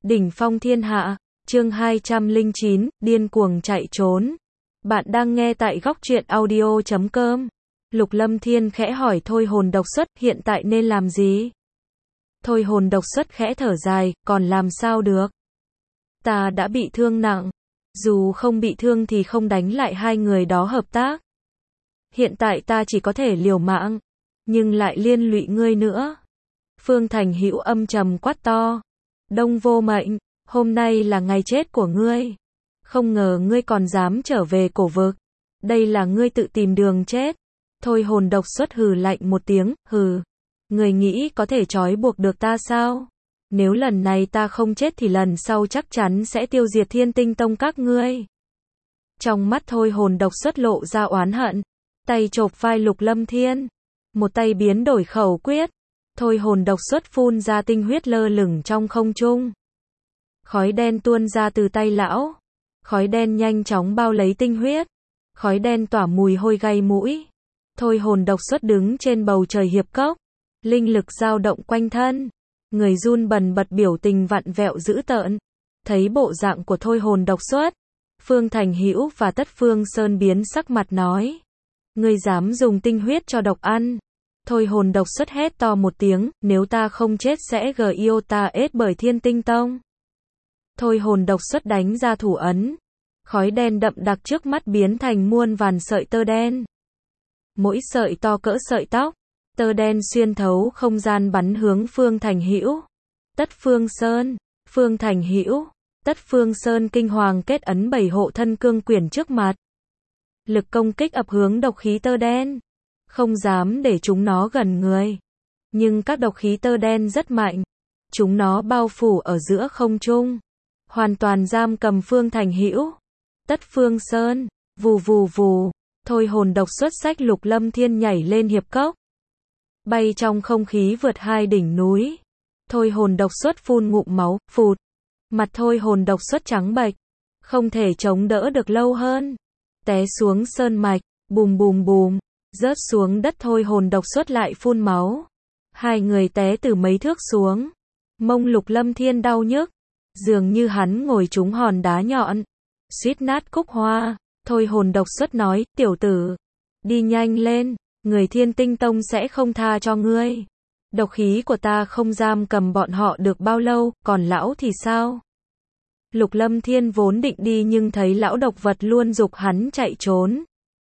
Đỉnh phong thiên hạ, chương 209, điên cuồng chạy trốn. Bạn đang nghe tại góc truyện audio.com. Lục Lâm Thiên khẽ hỏi Thôi Hồn Độc Xuất hiện tại nên làm gì? Thôi Hồn Độc Xuất khẽ thở dài, còn làm sao được? Ta đã bị thương nặng. Dù không bị thương thì không đánh lại hai người đó hợp tác. Hiện tại ta chỉ có thể liều mạng, nhưng lại liên lụy ngươi nữa. Phương Thành Hữu âm trầm quát to. Đông Vô Mệnh, hôm nay là ngày chết của ngươi. Không ngờ ngươi còn dám trở về cổ vực. Đây là ngươi tự tìm đường chết. Thôi Hồn Độc Xuất hừ lạnh một tiếng, hừ. Ngươi nghĩ có thể trói buộc được ta sao? Nếu lần này ta không chết thì lần sau chắc chắn sẽ tiêu diệt Thiên Tinh Tông các ngươi. Trong mắt Thôi Hồn Độc Xuất lộ ra oán hận. Tay chộp vai Lục Lâm Thiên. Một tay biến đổi khẩu quyết. Thôi Hồn Độc Xuất phun ra tinh huyết lơ lửng trong không trung. Khói đen tuôn ra từ tay lão. Khói đen nhanh chóng bao lấy tinh huyết. Khói đen tỏa mùi hôi gây mũi. Thôi Hồn Độc Xuất đứng trên bầu trời hiệp cốc. Linh lực dao động quanh thân. Người run bần bật biểu tình vặn vẹo dữ tợn. Thấy bộ dạng của Thôi Hồn Độc Xuất, Phương Thành Hữu và Tất Phương Sơn biến sắc mặt nói. Ngươi dám dùng tinh huyết cho độc ăn. Thôi Hồn Độc Xuất hét to một tiếng, nếu ta không chết sẽ GIO ta ết bởi Thiên Tinh Tông. Thôi Hồn Độc Xuất đánh ra thủ ấn. Khói đen đậm đặc trước mắt biến thành muôn vàn sợi tơ đen. Mỗi sợi to cỡ sợi tóc. Tơ đen xuyên thấu không gian bắn hướng Phương Thành Hữu. Tất Phương Sơn, Phương Thành Hữu, Tất Phương Sơn kinh hoàng kết ấn 7 hộ thân cương quyển trước mặt. Lực công kích ập hướng độc khí tơ đen. Không dám để chúng nó gần người. Nhưng các độc khí tơ đen rất mạnh. Chúng nó bao phủ ở giữa không trung. Hoàn toàn giam cầm Phương Thành Hữu. Tất Phương Sơn, vù vù vù. Thôi Hồn Độc Xuất xách Lục Lâm Thiên nhảy lên hiệp cốc. Bay trong không khí vượt hai đỉnh núi. Thôi Hồn Độc Xuất phun ngụm máu, phụt. Mặt Thôi Hồn Độc Xuất trắng bệch. Không thể chống đỡ được lâu hơn. Té xuống sơn mạch, bùm bùm bùm. Rớt xuống đất. Thôi Hồn Độc Xuất lại phun máu. Hai người té từ mấy thước xuống. Mông Lục Lâm Thiên đau nhức. Dường như hắn ngồi trúng hòn đá nhọn. Suýt nát cúc hoa. Thôi Hồn Độc Xuất nói, tiểu tử. Đi nhanh lên, người Thiên Tinh Tông sẽ không tha cho ngươi. Độc khí của ta không giam cầm bọn họ được bao lâu, còn lão thì sao? Lục Lâm Thiên vốn định đi nhưng thấy lão độc vật luôn giục hắn chạy trốn.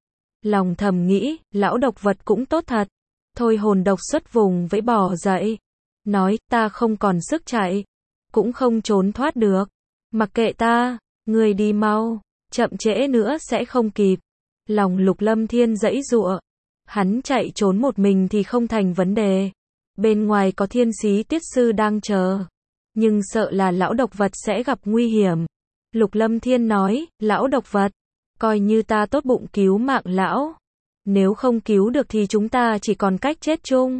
Lòng thầm nghĩ, lão độc vật cũng tốt thật. Thôi Hồn Độc Xuất vùng vẫy bò dậy. Nói, ta không còn sức chạy. Cũng không trốn thoát được. Mặc kệ ta, ngươi đi mau. Chậm trễ nữa sẽ không kịp. Lòng Lục Lâm Thiên giãy giụa. Hắn chạy trốn một mình thì không thành vấn đề. Bên ngoài có Thiên Xí Tiết Sư đang chờ. Nhưng sợ là lão độc vật sẽ gặp nguy hiểm. Lục Lâm Thiên nói, lão độc vật. Coi như ta tốt bụng cứu mạng lão. Nếu không cứu được thì chúng ta chỉ còn cách chết chung.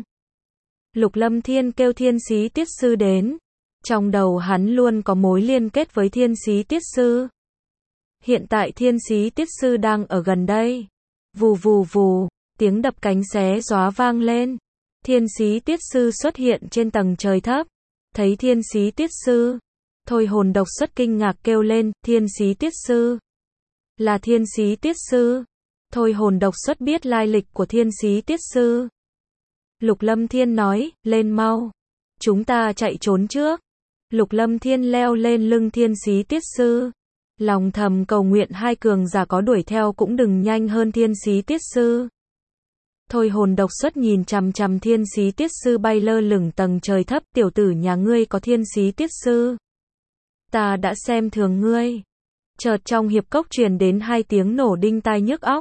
Lục Lâm Thiên kêu Thiên Xí Tiết Sư đến. Trong đầu hắn luôn có mối liên kết với Thiên Xí Tiết Sư. Hiện tại Thiên Xí Tiết Sư đang ở gần đây. Vù vù vù, tiếng đập cánh xé gió vang lên. Thiên Xí Tiết Sư xuất hiện trên tầng trời thấp. Thấy Thiên Xí Tiết Sư. Thôi Hồn Độc Xuất kinh ngạc kêu lên, Thiên Xí Tiết Sư. Là Thiên Xí Tiết Sư. Thôi Hồn Độc Xuất biết lai lịch của Thiên Xí Tiết Sư. Lục Lâm Thiên nói, lên mau. Chúng ta chạy trốn trước. Lục Lâm Thiên leo lên lưng Thiên Xí Tiết Sư. Lòng thầm cầu nguyện hai cường giả có đuổi theo cũng đừng nhanh hơn Thiên Xí Tiết Sư. Thôi Hồn Độc Xuất nhìn chằm chằm Thiên Xí Tiết Sư bay lơ lửng tầng trời thấp, tiểu tử nhà ngươi có Thiên Xí Tiết Sư. Ta đã xem thường ngươi. Chợt trong hiệp cốc truyền đến hai tiếng nổ đinh tai nhức óc.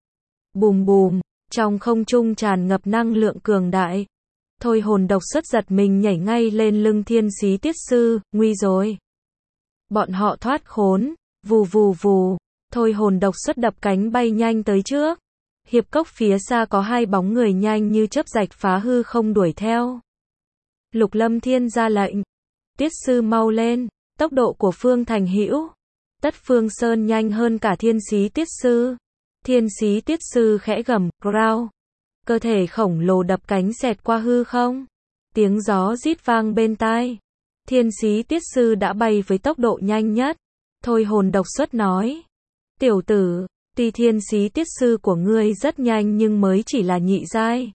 Bùm bùm, trong không trung tràn ngập năng lượng cường đại. Thôi Hồn Độc Xuất giật mình nhảy ngay lên lưng Thiên Xí Tiết Sư, nguy rồi. Bọn họ thoát khốn, vù vù vù. Thôi Hồn Độc Xuất đập cánh bay nhanh tới trước. Hiệp cốc phía xa có hai bóng người nhanh như chớp rạch phá hư không đuổi theo. Lục Lâm Thiên ra lệnh. Tiết Sư mau lên. Tốc độ của Phương Thành Hữu. Tất Phương Sơn nhanh hơn cả Thiên Xí Tiết Sư. Thiên Xí Tiết Sư khẽ gầm, growl. Cơ thể khổng lồ đập cánh xẹt qua hư không. Tiếng gió rít vang bên tai. Thiên sĩ tiết sư đã bay với tốc độ nhanh nhất. Thôi hồn độc xuất nói. Tiểu tử, tuy thiên sĩ tiết sư của ngươi rất nhanh nhưng mới chỉ là nhị giai.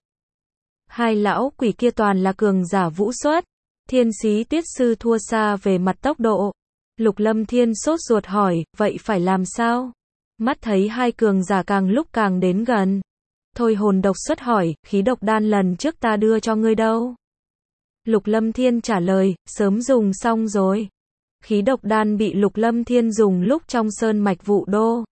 Hai lão quỷ kia toàn là cường giả vũ xuất. Thiên sĩ tiết sư thua xa về mặt tốc độ. Lục Lâm Thiên sốt ruột hỏi, vậy phải làm sao? Mắt thấy hai cường giả càng lúc càng đến gần. Thôi hồn độc xuất hỏi, khí độc đan lần trước ta đưa cho ngươi đâu? Lục Lâm Thiên trả lời, sớm dùng xong rồi. Khí độc đan bị Lục Lâm Thiên dùng lúc trong sơn mạch Vũ Đô.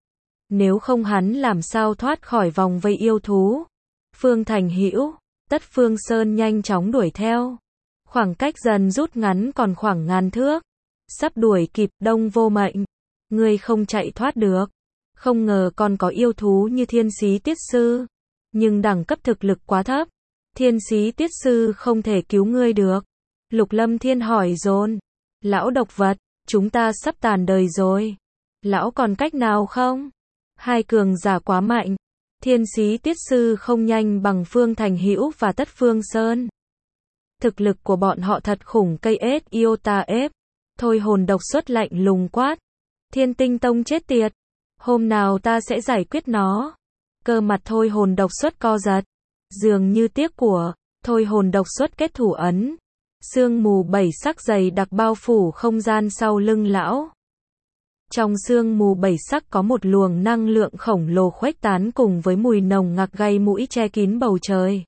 Nếu không hắn làm sao thoát khỏi vòng vây yêu thú. Phương Thành Hữu, Tất Phương Sơn nhanh chóng đuổi theo. Khoảng cách dần rút ngắn còn khoảng ngàn thước. Sắp đuổi kịp Đông Vô Mệnh. Ngươi không chạy thoát được. Không ngờ còn có yêu thú như thiên sĩ tiết sư. Nhưng đẳng cấp thực lực quá thấp. Thiên sĩ tiết sư không thể cứu ngươi được. Lục Lâm Thiên hỏi dồn. Lão độc vật, chúng ta sắp tàn đời rồi. Lão còn cách nào không? Hai cường giả quá mạnh. Thiên sĩ tiết sư không nhanh bằng Phương Thành Hữu và Tất Phương Sơn. Thực lực của bọn họ thật khủng cây ết yêu ta ép. Thôi hồn độc xuất lạnh lùng quát. Thiên Tinh Tông chết tiệt. Hôm nào ta sẽ giải quyết nó. Cơ mặt thôi hồn độc xuất co giật. Dường như tiếc của. Thôi hồn độc xuất kết thủ ấn. Sương mù bảy sắc dày đặc bao phủ không gian sau lưng lão. Trong sương mù bảy sắc có một luồng năng lượng khổng lồ khuếch tán cùng với mùi nồng nặc gây mũi che kín bầu trời.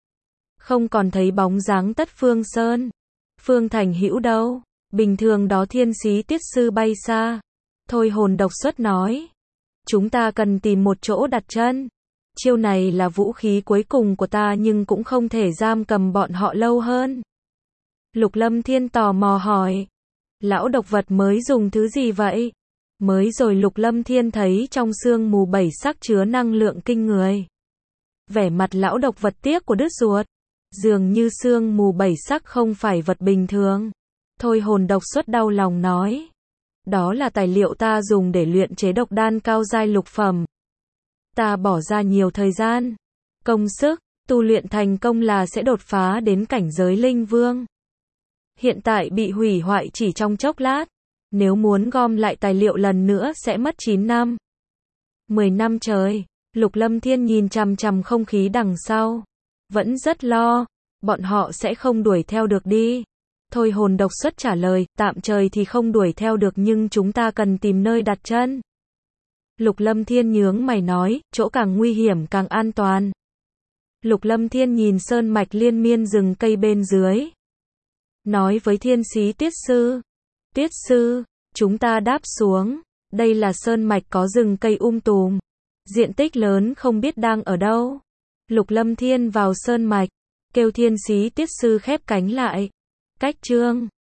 Không còn thấy bóng dáng Tất Phương Sơn. Phương Thành Hữu đâu? Bình thường đó thiên sĩ tiết sư bay xa. Thôi hồn độc xuất nói. Chúng ta cần tìm một chỗ đặt chân. Chiêu này là vũ khí cuối cùng của ta nhưng cũng không thể giam cầm bọn họ lâu hơn. Lục Lâm Thiên tò mò hỏi. Lão độc vật mới dùng thứ gì vậy? Mới rồi Lục Lâm Thiên thấy trong sương mù bảy sắc chứa năng lượng kinh người. Vẻ mặt lão độc vật tiếc của đứt ruột. Dường như sương mù bảy sắc không phải vật bình thường. Thôi hồn độc xuất đau lòng nói. Đó là tài liệu ta dùng để luyện chế độc đan cao giai lục phẩm. Ta bỏ ra nhiều thời gian, công sức, tu luyện thành công là sẽ đột phá đến cảnh giới linh vương. Hiện tại bị hủy hoại chỉ trong chốc lát. Nếu muốn gom lại tài liệu lần nữa sẽ mất 9 năm. 10 năm trời. Lục Lâm Thiên nhìn chằm chằm không khí đằng sau. Vẫn rất lo. Bọn họ sẽ không đuổi theo được đi. Thôi hồn độc xuất trả lời, tạm thời thì không đuổi theo được nhưng chúng ta cần tìm nơi đặt chân. Lục Lâm Thiên nhướng mày nói, chỗ càng nguy hiểm càng an toàn. Lục Lâm Thiên nhìn sơn mạch liên miên rừng cây bên dưới. Nói với thiên sĩ tiết sư. Tiết sư, chúng ta đáp xuống. Đây là sơn mạch có rừng cây tùm. Diện tích lớn không biết đang ở đâu. Lục Lâm Thiên vào sơn mạch. Kêu thiên sĩ tiết sư khép cánh lại. Cách chương